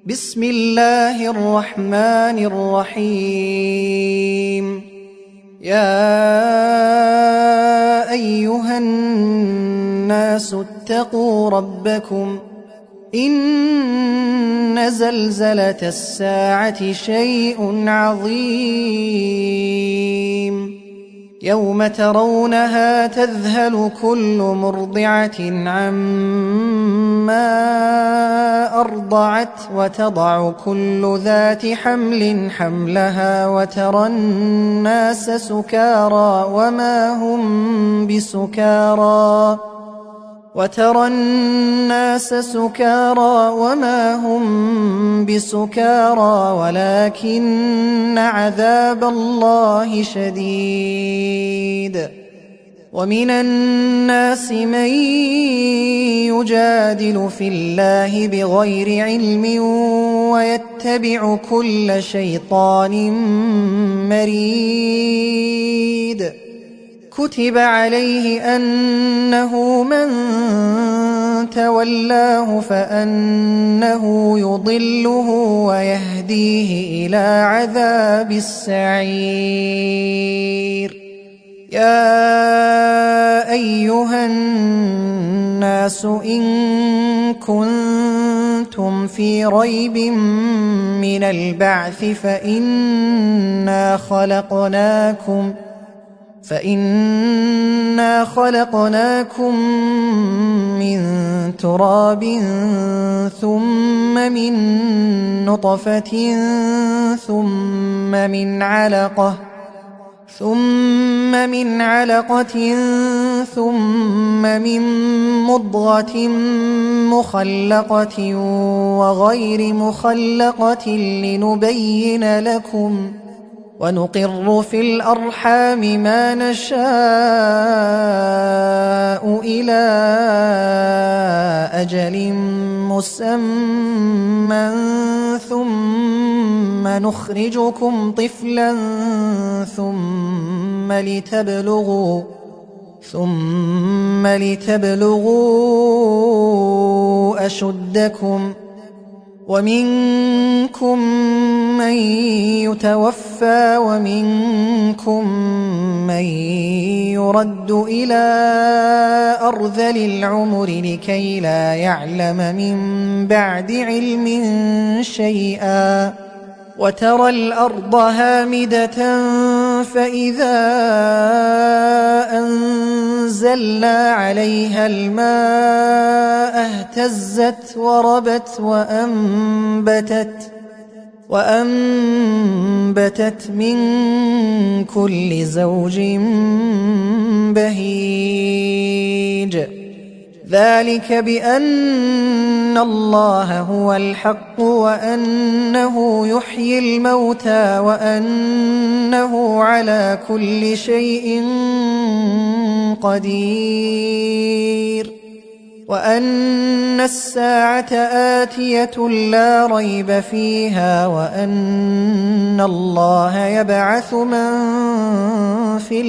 بسم الله الرحمن الرحيم. يا أيها الناس اتقوا ربكم إن زلزلة الساعة شيء عظيم يوم ترونها تذهل كل مرضعة عما أرضعت وتضع كل ذات حمل حملها وترى الناس سكارى وما هم بسكارى ولكن عذاب الله شديد. ومن الناس من يجادل في الله بغير علم ويتبع كل شيطان مريد. كتب عليه أنه من تولاه فأنه يضله ويهديه إلى عذاب السعير. يا أيها الناس إن كنتم في ريب من البعث فإنا خلقناكم من تراب ثم من نطفة ثم من علقة ثم من مضغة مخلقة وغير مخلقة لنبين لكم ونقر في الأرحام ما نشاء إلى أجل مسمى ثم نخرجكم طفلا ثم لتبلغوا أشدكم ومنكم من يتوفى ومنكم من يرد إلى أرذل العمر لكي لا يعلم من بعد علم شيئا. وترى الأرض هامدة فإذا أنزلنا عليها الماء اهتزت وربت وأنبتت من كل زوج بهيج. ذلك بأن الله هو الحق وأنه يحيي الموتى وأنه على كل شيء قدير وأن الساعة آتية لا ريب فيها وأن الله يبعث من في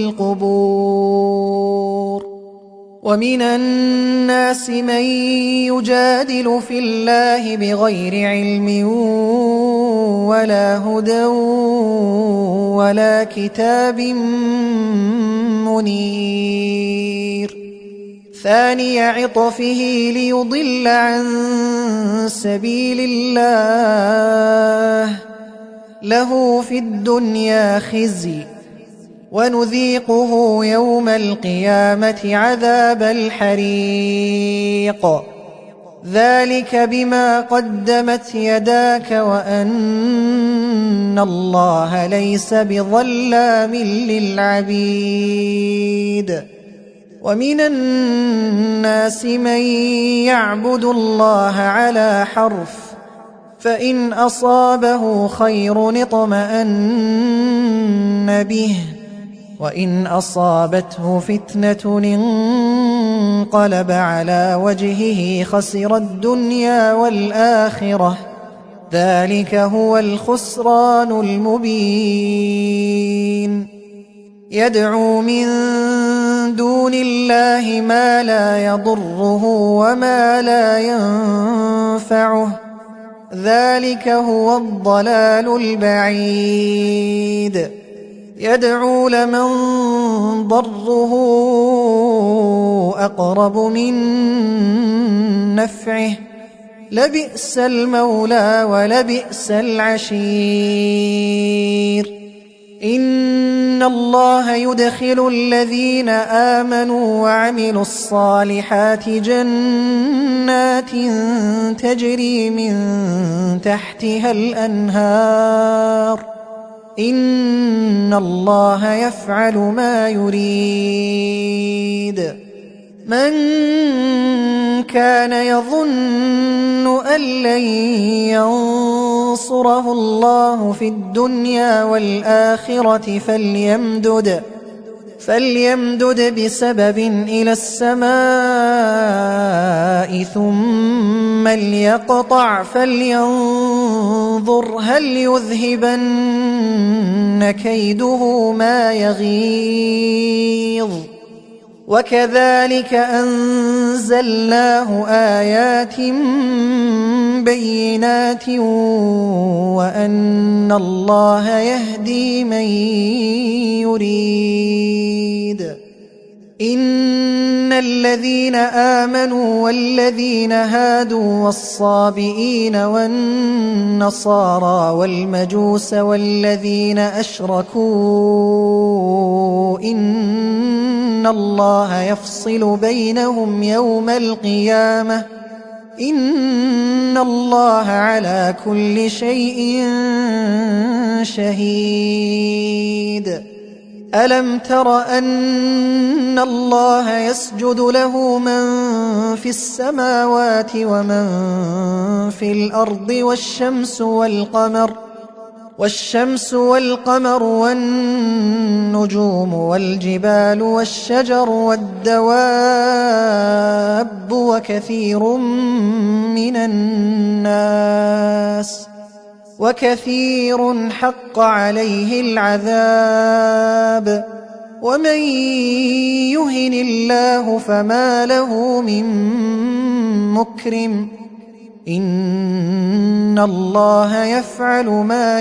القبور. ومن الناس من يجادل في الله بغير علم ولا هدى ولا كتاب منير. ثاني عطفه ليضل عن سبيل الله له في الدنيا خزي ونذيقه يوم القيامة عذاب الحريق. ذلك بما قدمت يداك وأن الله ليس بظلام للعبيد. ومن الناس من يعبد الله على حرف فإن أصابه خير اطمأن به وإن أصابته فتنة انقلب على وجهه خسر الدنيا والآخرة. ذلك هو الخسران المبين. يدعو من دون الله ما لا يضره وما لا ينفعه ذلك هو الضلال البعيد يدعو لمن ضره أقرب من نفعه لبئس المولى ولبئس العشير إن الله يدخل الذين آمنوا وعملوا الصالحات جنات تجري من تحتها الأنهار إن الله يفعل ما يريد من كان يظن أن لن ينصره الله في الدنيا والآخرة فليمدد بسبب إلى السماء ثم ليقطع فلينظر هل يذهبن كيده ما يغيظ وكذلك أنزلناه آيات بينات وأن الله يهدي من يريد إن الذين آمنوا والذين هادوا والصابئين والنصارى والمجوس والذين أشركوا إن الله يفصل بينهم يوم القيامة إن الله على كل شيء شهيد ألم تر أن الله يسجد له من في السماوات ومن في الأرض والشمس والقمر والنجوم والجبال والشجر والدواب وكثير حق عليه العذاب ومن يهن الله فما له من مكرم إن الله يفعل ما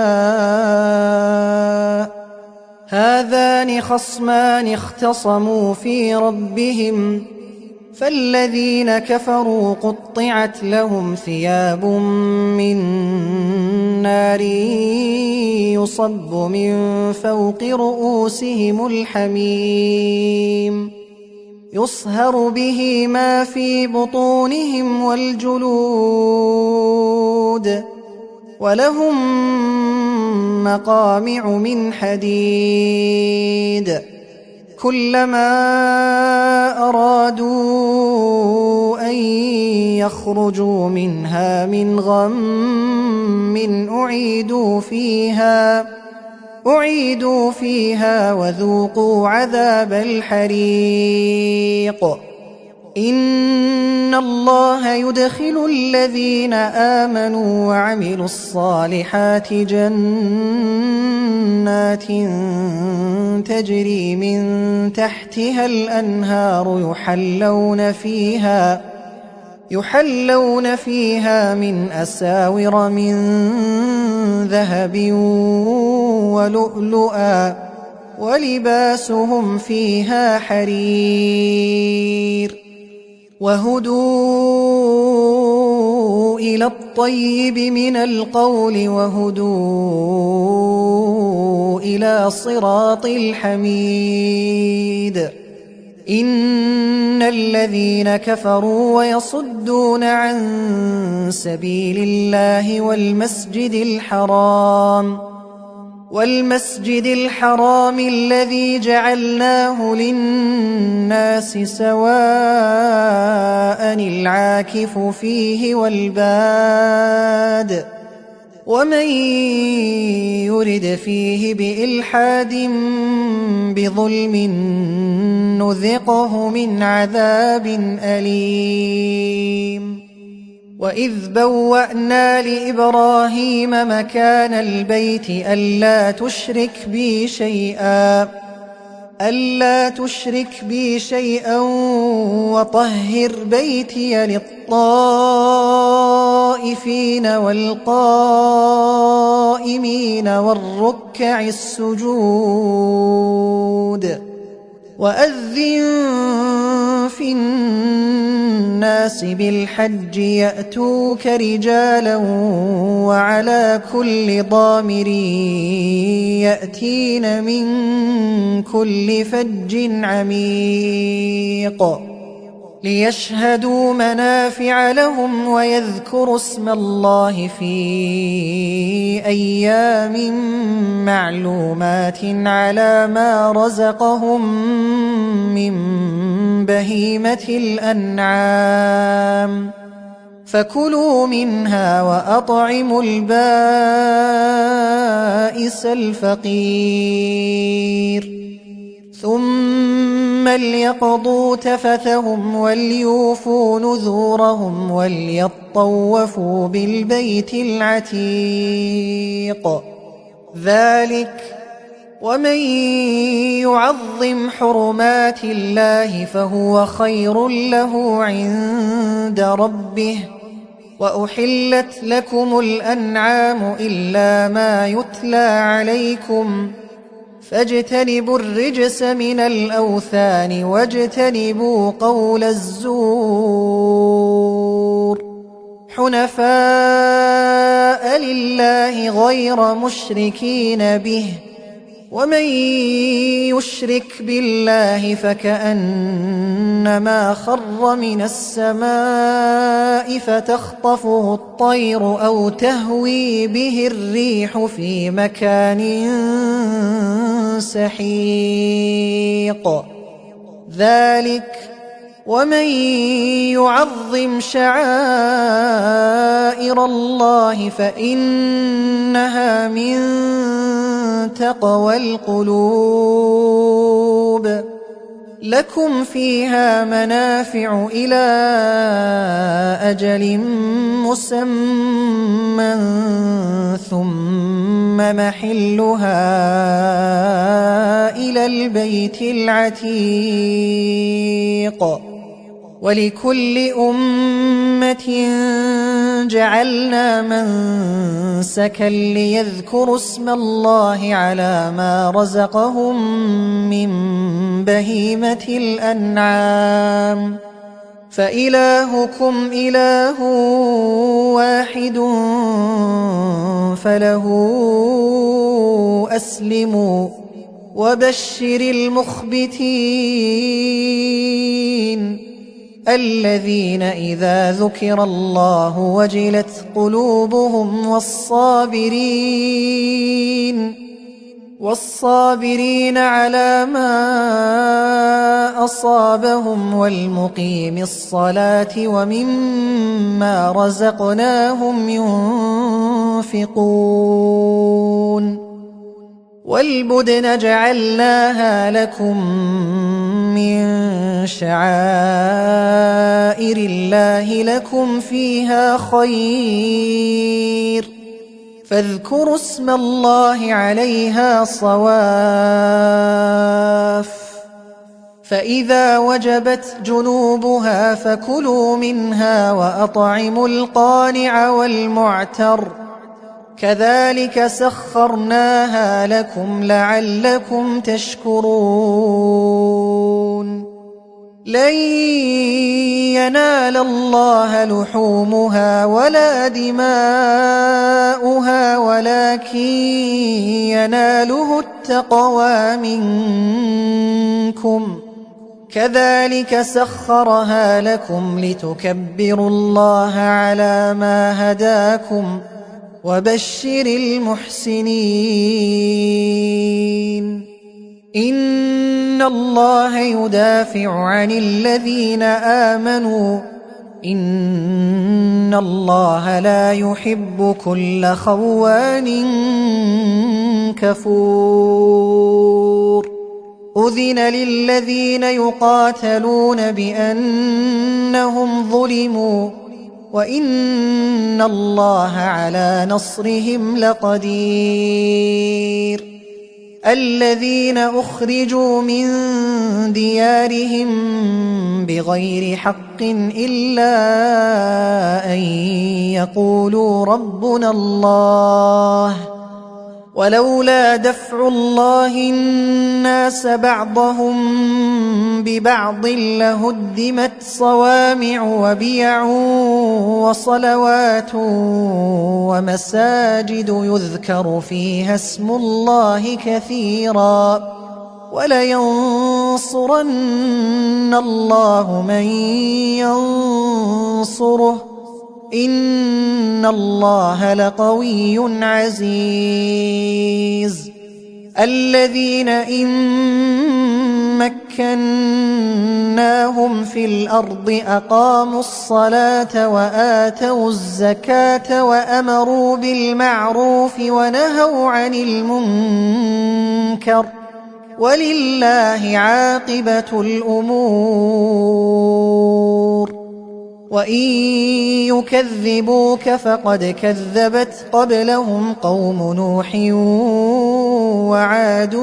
يشاء هذان خصمان اختصموا في ربهم فالذين كفروا قطعت لهم ثياب من نار يصب من فوق رؤوسهم الحميم يصهر به ما في بطونهم والجلود ولهم مقامع من حديد كلما أرادوا أن يخرجوا منها من غم أعيدوا فيها وذوقوا عذاب الحريق إن الله يدخل الذين آمنوا وعملوا الصالحات جنات تجري من تحتها الأنهار يحلون فيها من أساور من ذهب ولؤلؤا ولباسهم فيها حرير وهدوا إلى الطيب من القول وهدوا إلى صراط الحميد إن الذين كفروا ويصدون عن سبيل الله والمسجد الحرام الذي جعلناه للناس سواء العاكف فيه والباد ومن يرد فيه بإلحاد بظلم نذقه من عذاب أليم وإذ بوأنا لإبراهيم مكان البيت ألا تشرك بي شيئا ألا تشرك بي شيئا وطهر بيتي للطائفين والقائمين والركع السجود وأذن في الناس بالحج يأتوك رجالا وعلى كل ضامر يأتين من كل فج عميق ليشهدوا منافع لهم ويذكروا اسم الله في أيام معلومات على ما رزقهم من بهيمة الأنعام فكلوا منها وأطعموا البائس الفقير ثم ليقضوا تفثهم وليوفوا نذورهم وليطوفوا بالبيت العتيق ذلك ومن يعظم حرمات الله فهو خير له عند ربه وأحلت لكم الأنعام إلا ما يتلى عليكم فاجتنبوا الرجس من الأوثان واجتنبوا قول الزور حنفاء لله غير مشركين به ومن يشرك بالله فكأنما خر من السماء فتخطفه الطير أو تهوي به الريح في مكان سحيق ذلك ومن يعظم شعائر الله فإنها من تقوى القلوب لكم فيها منافع إلى أجل مسمى ثم محلها إلى البيت العتيق ولكل أمة جعلنا منسكا ليذكروا اسم الله على ما رزقهم من بهيمة الأنعام فإلهكم إله واحد فله أسلموا وبشر المخبتين الذين إذا ذكر الله وجلت قلوبهم والصابرين على ما أصابهم والمقيم الصلاة ومما رزقناهم ينفقون والبدن جعلناها لكم من شعائر الله لكم فيها خير فاذكروا اسم الله عليها صواف فإذا وجبت جنوبها فكلوا منها وأطعموا القانع والمعتر كذلك سخرناها لكم لعلكم تشكرون لن ينال الله لحومها ولا دماؤها ولكن يناله التقوى منكم كذلك سخرها لكم لتكبروا الله على ما هداكم وبشر المحسنين إن الله يدافع عن الذين آمنوا إن الله لا يحب كل خوان كفور أذن للذين يقاتلون بأنهم ظلموا وإن الله على نصرهم لقدير الذين أخرجوا من ديارهم بغير حق إلا أن يقولوا ربنا الله ولولا دفع الله الناس بعضهم ببعض لهدمت صوامع وبيع وصلوات ومساجد يذكر فيها اسم الله كثيرا ولينصرن الله من ينصره إن الله لقوي عزيز الذين إن مكناهم في الأرض أقاموا الصلاة وآتوا الزكاة وأمروا بالمعروف ونهوا عن المنكر ولله عاقبة الأمور وإن يكذبوك فقد كذبت قبلهم قوم نوح وعاد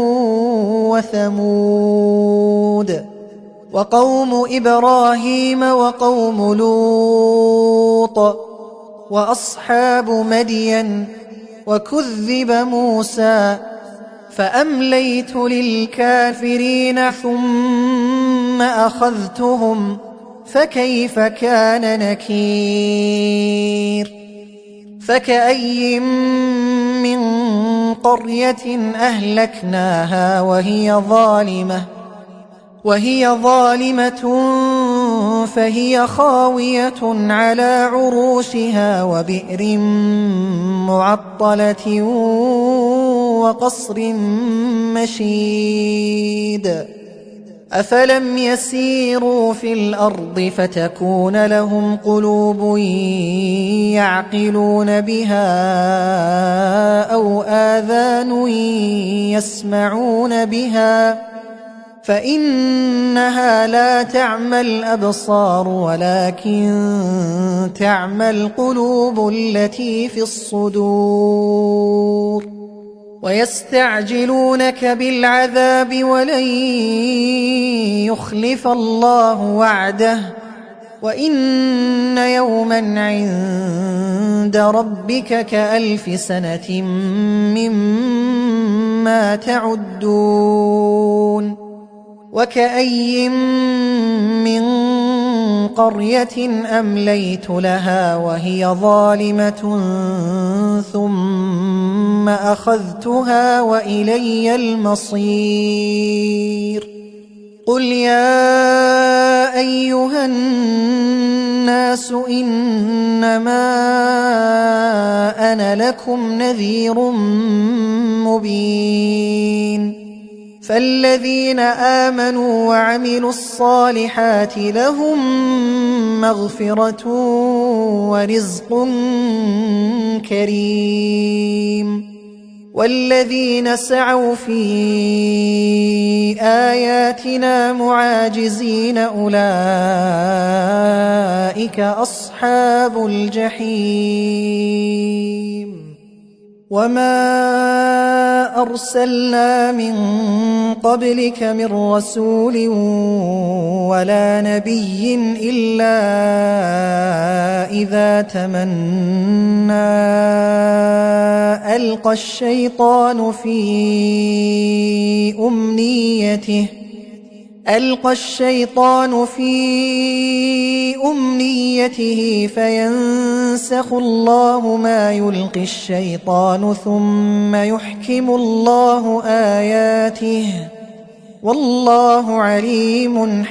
وثمود وقوم إبراهيم وقوم لوط وأصحاب مدين وكذب موسى فأمليت للكافرين ثم أخذتهم فكيف كان نكير فكأي من قرية أهلكناها وهي ظالمة فهي خاوية على عروشها وبئر معطلة وقصر مشيد أفلم يسيروا في الأرض فتكون لهم قلوب يعقلون بها أو آذان يسمعون بها فإنها لا تعمى الأبصار ولكن تعمى القلوب التي في الصدور ويستعجلونك بالعذاب ولن يخلف الله وعده وإن يوما عند ربك كألف سنة مما تعدون وكأي من قرية أمليت لها وهي ظالمة ثم أخذتها وإلي المصير قل يا أيها الناس إنما أنا لكم نذير مبين فالذين آمنوا وعملوا الصالحات لهم مغفرة ورزق كريم والذين سعوا في آياتنا معاجزين أولئك أصحاب الجحيم وما أرسلنا من قبلك من رسول ولا نبي إلا إذا تمنى ألقى الشيطان في أمنيته فينسخ الله ما يلقي الشيطان ثم يحكم الله آياته والله عليم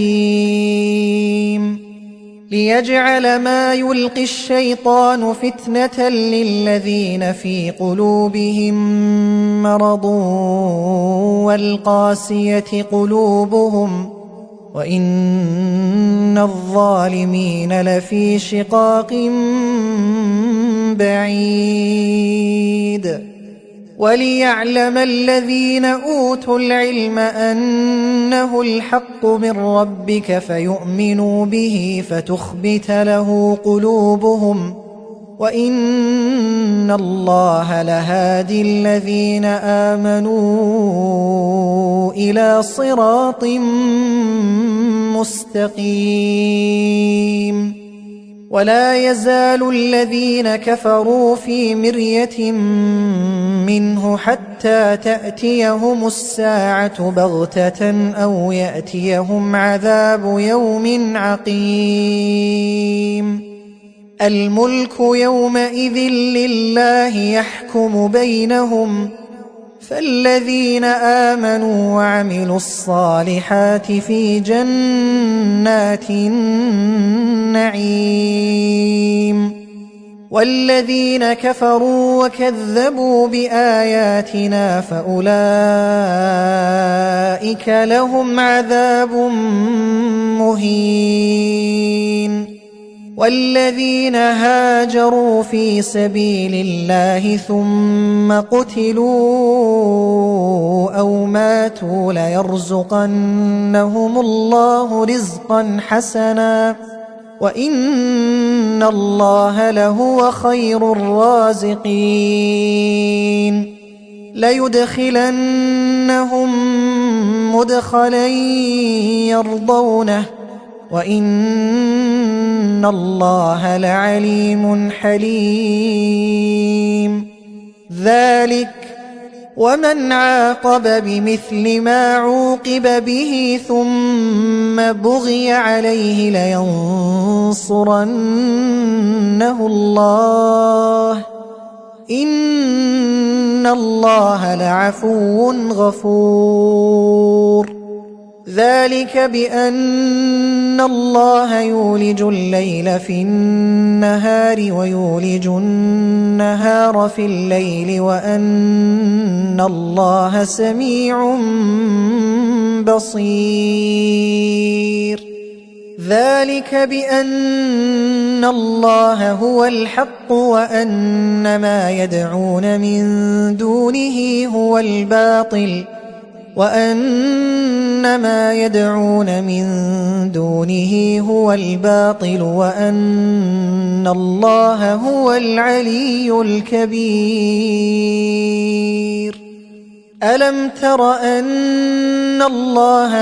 حكيم ليجعل ما يلقي الشيطان فتنة للذين في قلوبهم مرض والقاسية قلوبهم وإن الظالمين لفي شقاق بعيد وليعلم الذين أوتوا العلم أنه الحق من ربك فيؤمنوا به فتخبت له قلوبهم وإن وإن الله لهادي الذين آمنوا إلى صراط مستقيم. ولا يزال الذين كفروا في مرية منه حتى تأتيهم الساعة بغتة أو يأتيهم عذاب يوم عقيم. الملك يومئذ لله يحكم بينهم، فالذين آمنوا وعملوا الصالحات في جنات النعيم، والذين كفروا وكذبوا بآياتنا فأولئك لهم عذاب مهين. والذين هاجروا في سبيل الله ثم قتلوا أو ماتوا ليرزقنهم الله رزقا حسنا وإن الله لهو خير الرازقين. ليدخلنهم مدخلا يرضونه وإن الله لعليم حليم. ذلك ومن عاقب بمثل ما عوقب به ثم بغي عليه لينصرنه الله إن الله لعفو غفور. ذلك بأن الله يولج الليل في النهار ويولج النهار في الليل وأن الله سميع بصير. ذلك بأن الله هو الحق وأن ما يدعون من دونه هو الباطل وأن الله هو العلي الكبير. ألم تر أن الله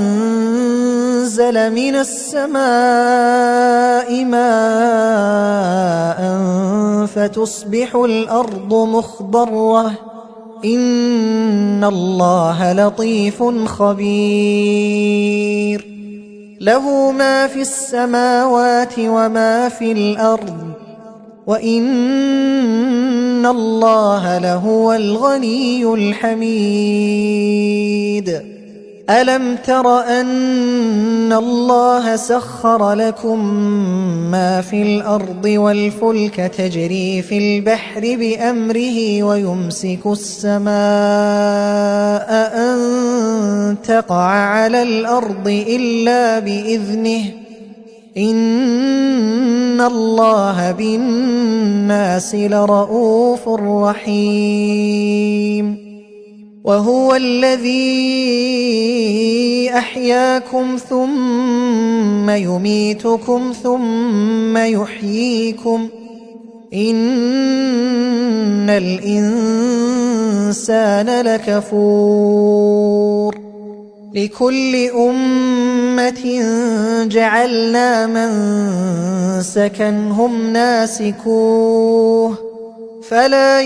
أنزل من السماء ماء فتصبح الأرض مخضرة إن الله لطيف خبير. له ما في السماوات وما في الأرض وإن الله لهو الغني الحميد. ألم تر أن الله سخر لكم ما في الأرض والفلك تجري في البحر بأمره ويمسك السماء أن تقع على الأرض إلا بإذنه إن الله بالناس لرءوف رحيم. وهو الذي أحياكم ثم يميتكم ثم يحييكم إن الإنسان لكفور. لكل أمة جعلنا منسكا هم ناسكوه فلا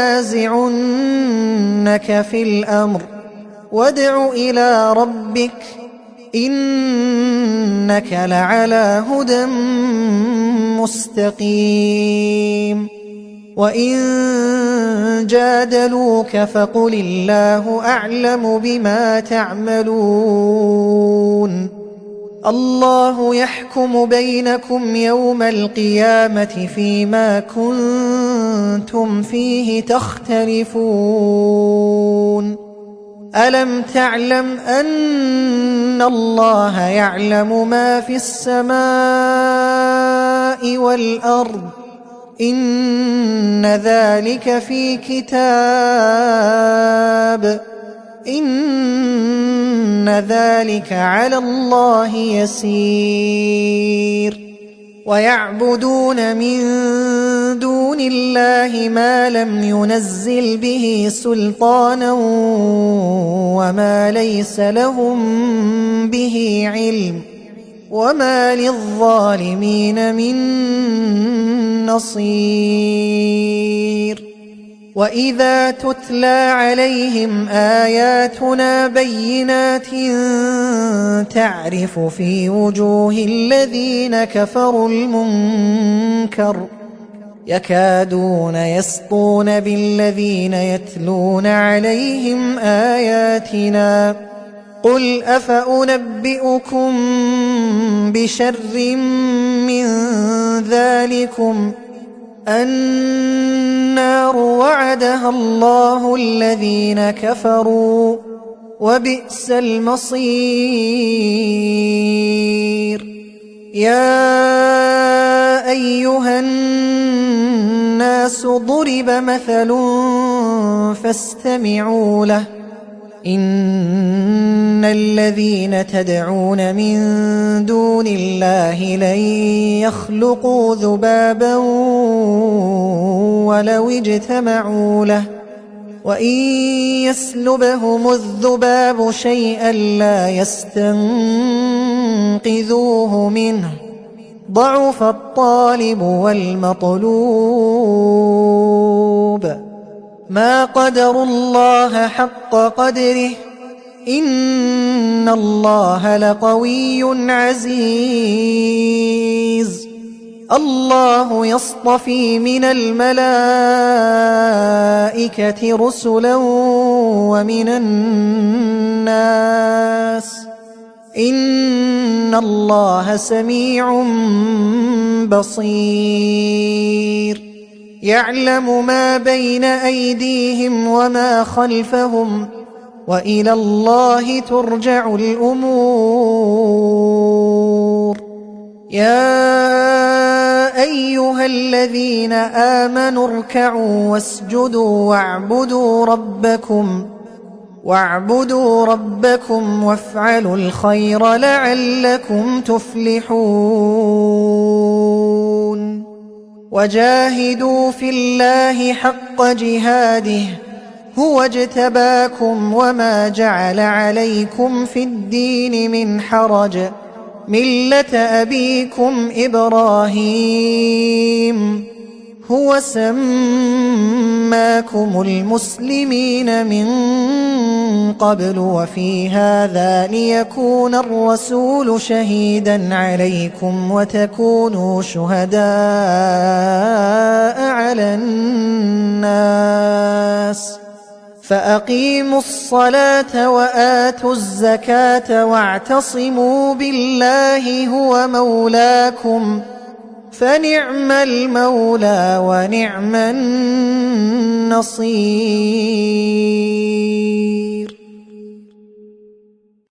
ينازعنك في الأمر وادع إلى ربك إنك لعلى هدى مستقيم. وإن جادلوك فقل الله أعلم بما تعملون. الله يحكم بينكم يوم القيامة فيما كنتم فيه تختلفون. ألم تعلم أن الله يعلم ما في السماء والأرض إن ذلك في كتاب إن ذلك على الله يسير. ويعبدون من دون دون الله ما لم ينزل به سلطانا وما ليس لهم به علم وما للظالمين من نصير. وإذا تتلى عليهم آياتنا بينات تعرف في وجوه الذين كفروا المنكر يكادون يسطون بالذين يتلون عليهم آياتنا قل أفأنبئكم بشر من ذلكم النار وعدها الله الذين كفروا وبئس المصير. يا أيها الناس ضرب مثل فاستمعوا له إن الذين تدعون من دون الله لن يخلقوا ذبابا ولو اجتمعوا له وإن يسلبهم الذباب شيئا لا يستنقذوه منه ضعف الطالب والمطلوب. ما قدروا الله حق قدره إن الله لقوي عزيز. الله يصطفي من الملائكة رسلا ومن الناس إن الله سميع بصير. يعلم ما بين أيديهم وما خلفهم وإلى الله ترجع الأمور. يا أيها الذين آمنوا اركعوا واسجدوا واعبدوا ربكم وافعلوا الخير لعلكم تفلحون. وجاهدوا في الله حق جهاده هو اجتباكم وما جعل عليكم في الدين من حرج ملة أبيكم إبراهيم هو سماكم المسلمين من قبل وفي هذا ليكون الرسول شهيدا عليكم وتكونوا شهداء على الناس فأقيموا الصلاة وآتوا الزكاة واعتصموا بالله هو مولاكم فنعم المولى ونعم النصير.